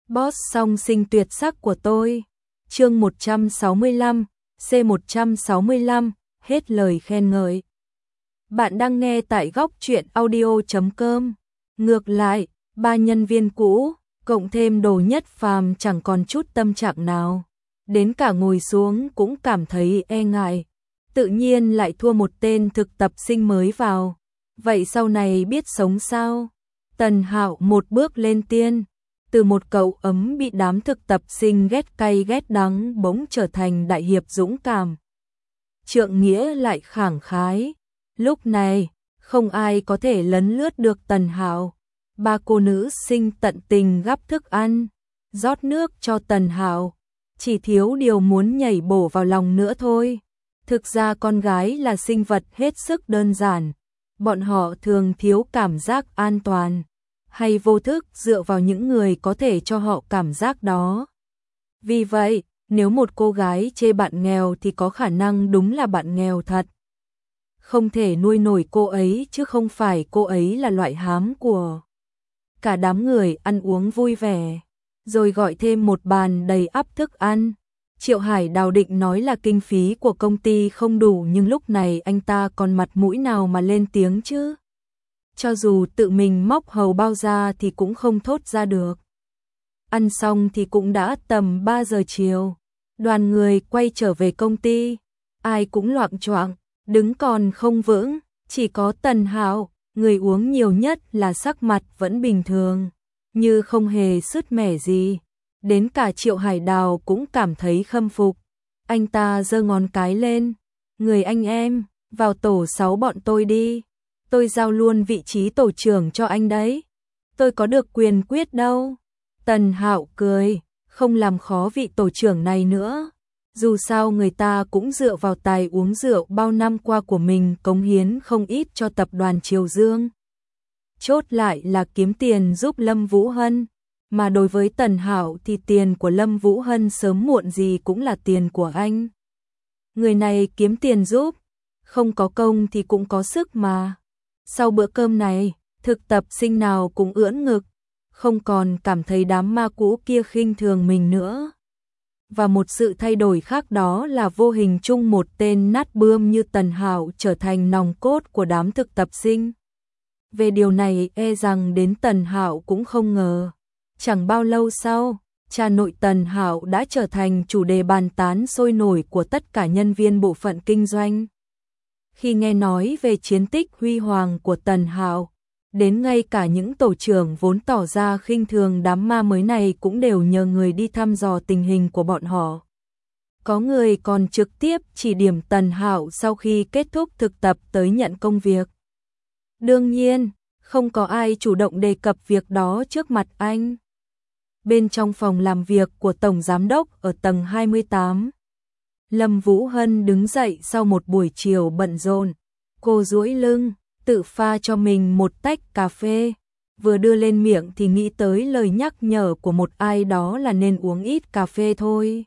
Boss song sinh tuyệt sắc của tôi. Chương 165, C165, hết lời khen ngợi. Bạn đang nghe tại góc truyện audio.com. Ngược lại, ba nhân viên cũ, cộng thêm Đồ Nhất Phàm chẳng còn chút tâm trạng nào. Đến cả ngồi xuống cũng cảm thấy e ngại. Tự nhiên lại thua một tên thực tập sinh mới vào. Vậy sau này biết sống sao? Tần Hạo một bước lên tiên. Từ một cậu ấm bị đám thực tập sinh ghét cay ghét đắng bỗng trở thành đại hiệp dũng cảm. Trượng nghĩa lại khẳng khái. Lúc này, không ai có thể lấn lướt được Tần Hạo. Ba cô nữ sinh tận tình gắp thức ăn, rót nước cho Tần Hạo. Chỉ thiếu điều muốn nhảy bổ vào lòng nữa thôi. Thực ra con gái là sinh vật hết sức đơn giản. Bọn họ thường thiếu cảm giác an toàn, hay vô thức dựa vào những người có thể cho họ cảm giác đó. Vì vậy, nếu một cô gái chê bạn nghèo thì có khả năng đúng là bạn nghèo thật. Không thể nuôi nổi cô ấy chứ không phải cô ấy là loại hám của. Cả đám người ăn uống vui vẻ, rồi gọi thêm một bàn đầy ắp thức ăn. Triệu Hải Đào định nói là kinh phí của công ty không đủ, nhưng lúc này anh ta còn mặt mũi nào mà lên tiếng chứ? Cho dù tự mình móc hầu bao ra thì cũng không thốt ra được. Ăn xong thì cũng đã tầm 3 giờ chiều. Đoàn người quay trở về công ty. Ai cũng loạng choạng, đứng còn không vững. Chỉ có Tần Hạo, người uống nhiều nhất, là sắc mặt vẫn bình thường, như không hề sứt mẻ gì. Đến cả Triệu Hải Đào cũng cảm thấy khâm phục. Anh ta giơ ngón cái lên. Người anh em, vào tổ 6 bọn tôi đi. Tôi giao luôn vị trí tổ trưởng cho anh đấy. Tôi có được quyền quyết đâu. Tần Hạo cười, không làm khó vị tổ trưởng này nữa. Dù sao người ta cũng dựa vào tài uống rượu bao năm qua của mình cống hiến không ít cho tập đoàn Triều Dương. Chốt lại là kiếm tiền giúp Lâm Vũ Hân. Mà đối với Tần Hạo thì tiền của Lâm Vũ Hân sớm muộn gì cũng là tiền của anh. Người này kiếm tiền giúp, không có công thì cũng có sức mà. Sau bữa cơm này, thực tập sinh nào cũng ưỡn ngực, không còn cảm thấy đám ma cũ kia khinh thường mình nữa. Và một sự thay đổi khác đó là vô hình chung một tên nát bươm như Tần Hạo trở thành nòng cốt của đám thực tập sinh. Về điều này e rằng đến Tần Hạo cũng không ngờ. Chẳng bao lâu sau, cha nội Tần Hạo đã trở thành chủ đề bàn tán sôi nổi của tất cả nhân viên bộ phận kinh doanh. Khi nghe nói về chiến tích huy hoàng của Tần Hạo, đến ngay cả những tổ trưởng vốn tỏ ra khinh thường đám ma mới này cũng đều nhờ người đi thăm dò tình hình của bọn họ. Có người còn trực tiếp chỉ điểm Tần Hạo sau khi kết thúc thực tập tới nhận công việc. Đương nhiên, không có ai chủ động đề cập việc đó trước mặt anh. Bên trong phòng làm việc của Tổng Giám đốc ở tầng 28, Lâm Vũ Hân đứng dậy sau một buổi chiều bận rộn. Cô duỗi lưng, tự pha cho mình một tách cà phê. Vừa đưa lên miệng thì nghĩ tới lời nhắc nhở của một ai đó là nên uống ít cà phê thôi.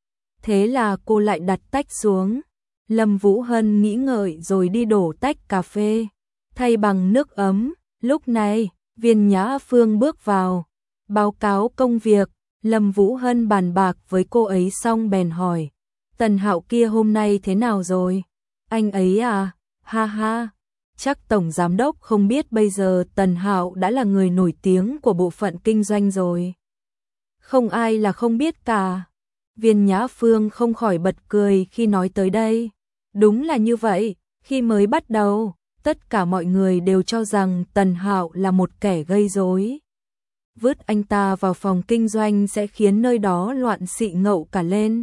Thế là cô lại đặt tách xuống. Lâm Vũ Hân nghĩ ngợi rồi đi đổ tách cà phê, thay bằng nước ấm. Lúc này, Viên Nhã Phương bước vào, báo cáo công việc. Lâm Vũ Hân bàn bạc với cô ấy xong bèn hỏi, Tần Hạo kia hôm nay thế nào rồi? Anh ấy à? Ha ha, chắc Tổng Giám đốc không biết bây giờ Tần Hạo đã là người nổi tiếng của bộ phận kinh doanh rồi. Không ai là không biết cả. Viên Nhã Phương không khỏi bật cười khi nói tới đây. Đúng là như vậy, khi mới bắt đầu, tất cả mọi người đều cho rằng Tần Hạo là một kẻ gây rối. Vứt anh ta vào phòng kinh doanh sẽ khiến nơi đó loạn xị ngậu cả lên.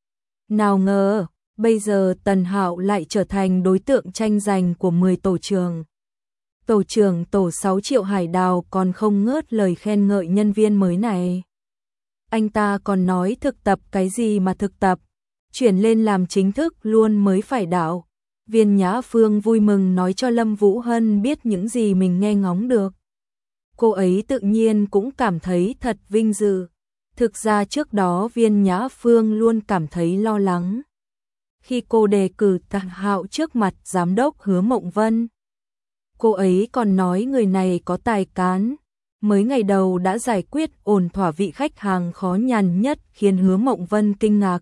Nào ngờ, bây giờ Tần Hạo lại trở thành đối tượng tranh giành của 10 tổ trưởng. Tổ trưởng tổ 6 Triệu Hải Đào còn không ngớt lời khen ngợi nhân viên mới này. Anh ta còn nói thực tập cái gì mà thực tập, chuyển lên làm chính thức luôn mới phải đạo. Viên Nhã Phương vui mừng nói cho Lâm Vũ Hân biết những gì mình nghe ngóng được. Cô ấy tự nhiên cũng cảm thấy thật vinh dự. Thực ra trước đó Viên Nhã Phương luôn cảm thấy lo lắng. Khi cô đề cử Tần Hạo trước mặt Giám đốc Hứa Mộng Vân, cô ấy còn nói người này có tài cán, mới ngày đầu đã giải quyết ổn thỏa vị khách hàng khó nhằn nhất khiến Hứa Mộng Vân kinh ngạc.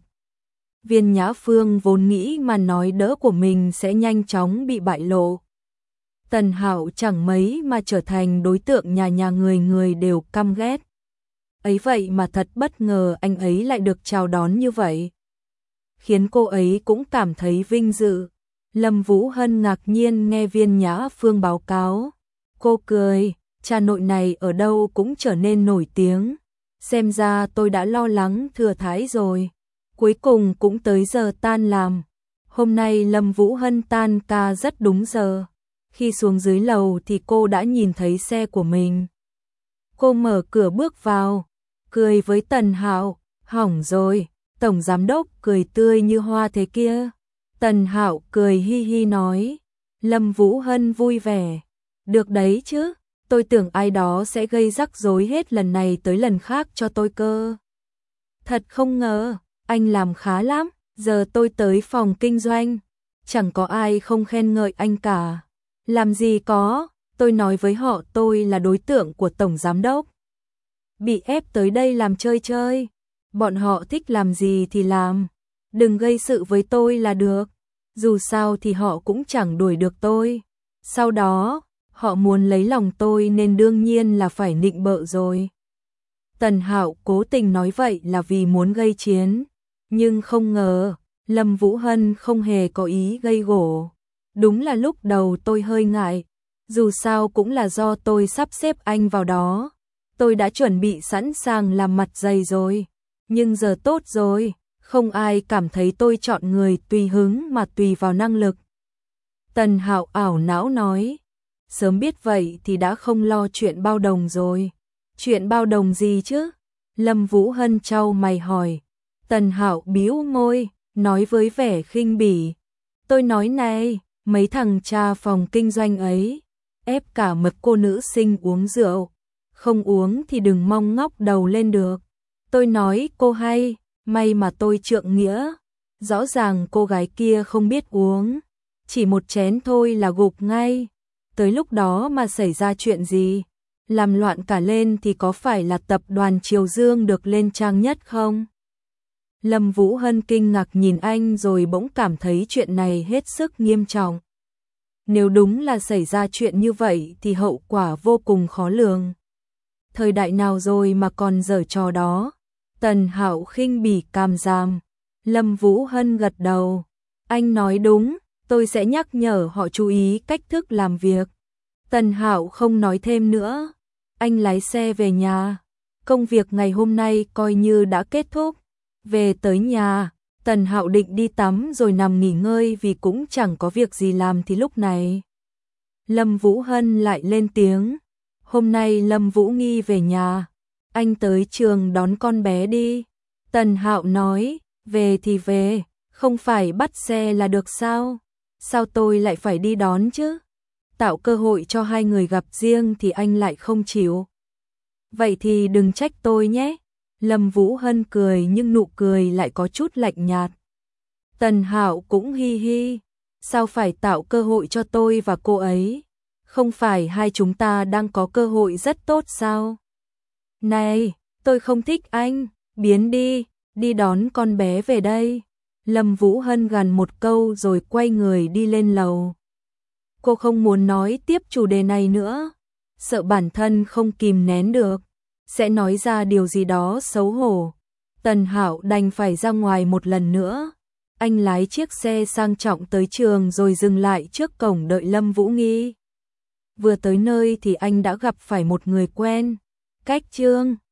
Viên Nhã Phương vốn nghĩ mà nói đỡ của mình sẽ nhanh chóng bị bại lộ. Tần Hạo chẳng mấy mà trở thành đối tượng nhà nhà người người đều căm ghét. Ấy vậy mà thật bất ngờ anh ấy lại được chào đón như vậy. Khiến cô ấy cũng cảm thấy vinh dự. Lâm Vũ Hân ngạc nhiên nghe Viên Nhã Phương báo cáo. Cô cười, cha nội này ở đâu cũng trở nên nổi tiếng. Xem ra tôi đã lo lắng thừa thãi rồi. Cuối cùng cũng tới giờ tan làm. Hôm nay Lâm Vũ Hân tan ca rất đúng giờ. Khi xuống dưới lầu thì cô đã nhìn thấy xe của mình. Cô mở cửa bước vào, cười với Tần Hạo, hỏng rồi, tổng giám đốc cười tươi như hoa thế kia. Tần Hạo cười hi hi nói, Lâm Vũ Hân vui vẻ, được đấy chứ, tôi tưởng ai đó sẽ gây rắc rối hết lần này tới lần khác cho tôi cơ. Thật không ngờ, anh làm khá lắm, giờ tôi tới phòng kinh doanh, chẳng có ai không khen ngợi anh cả. Làm gì có, tôi nói với họ tôi là đối tượng của tổng giám đốc. Bị ép tới đây làm chơi chơi, bọn họ thích làm gì thì làm, đừng gây sự với tôi là được, dù sao thì họ cũng chẳng đuổi được tôi. Sau đó, họ muốn lấy lòng tôi nên đương nhiên là phải nịnh bợ rồi. Tần Hạo cố tình nói vậy là vì muốn gây chiến, nhưng không ngờ, Lâm Vũ Hân không hề có ý gây gổ. Đúng là lúc đầu tôi hơi ngại, dù sao cũng là do tôi sắp xếp anh vào đó. Tôi đã chuẩn bị sẵn sàng làm mặt dày rồi, nhưng giờ tốt rồi, không ai cảm thấy tôi chọn người tùy hứng mà tùy vào năng lực. Tần Hạo ảo não nói, sớm biết vậy thì đã không lo chuyện bao đồng rồi. Chuyện bao đồng gì chứ? Lâm Vũ Hân chau mày hỏi. Tần Hạo bĩu môi, nói với vẻ khinh bỉ, tôi nói này, mấy thằng cha phòng kinh doanh ấy, ép cả mập cô nữ sinh uống rượu, không uống thì đừng mong ngóc đầu lên được. Tôi nói cô hay, may mà tôi trượng nghĩa, rõ ràng cô gái kia không biết uống, chỉ một chén thôi là gục ngay. Tới lúc đó mà xảy ra chuyện gì, làm loạn cả lên thì có phải là tập đoàn Triều Dương được lên trang nhất không? Lâm Vũ Hân kinh ngạc nhìn anh rồi bỗng cảm thấy chuyện này hết sức nghiêm trọng. Nếu đúng là xảy ra chuyện như vậy thì hậu quả vô cùng khó lường. Thời đại nào rồi mà còn giở trò đó? Tần Hạo khinh bỉ càm ràm. Lâm Vũ Hân gật đầu. Anh nói đúng, tôi sẽ nhắc nhở họ chú ý cách thức làm việc. Tần Hạo không nói thêm nữa. Anh lái xe về nhà. Công việc ngày hôm nay coi như đã kết thúc. Về tới nhà, Tần Hạo định đi tắm rồi nằm nghỉ ngơi vì cũng chẳng có việc gì làm thì lúc này. Lâm Vũ Hân lại lên tiếng. Hôm nay Lâm Vũ Nghi về nhà. Anh tới trường đón con bé đi. Tần Hạo nói, về thì về, không phải bắt xe là được sao? Sao tôi lại phải đi đón chứ? Tạo cơ hội cho hai người gặp riêng thì anh lại không chịu. Vậy thì đừng trách tôi nhé. Lâm Vũ Hân cười nhưng nụ cười lại có chút lạnh nhạt. Tần Hạo cũng hi hi. Sao phải tạo cơ hội cho tôi và cô ấy? Không phải hai chúng ta đang có cơ hội rất tốt sao? Này, tôi không thích anh, biến đi, đi đón con bé về đây. Lâm Vũ Hân gằn một câu rồi quay người đi lên lầu. Cô không muốn nói tiếp chủ đề này nữa, sợ bản thân không kìm nén được, sẽ nói ra điều gì đó xấu hổ. Tần Hạo đành phải ra ngoài một lần nữa. Anh lái chiếc xe sang trọng tới trường rồi dừng lại trước cổng đợi Lâm Vũ Nghi. Vừa tới nơi thì anh đã gặp phải một người quen. Cách Trương,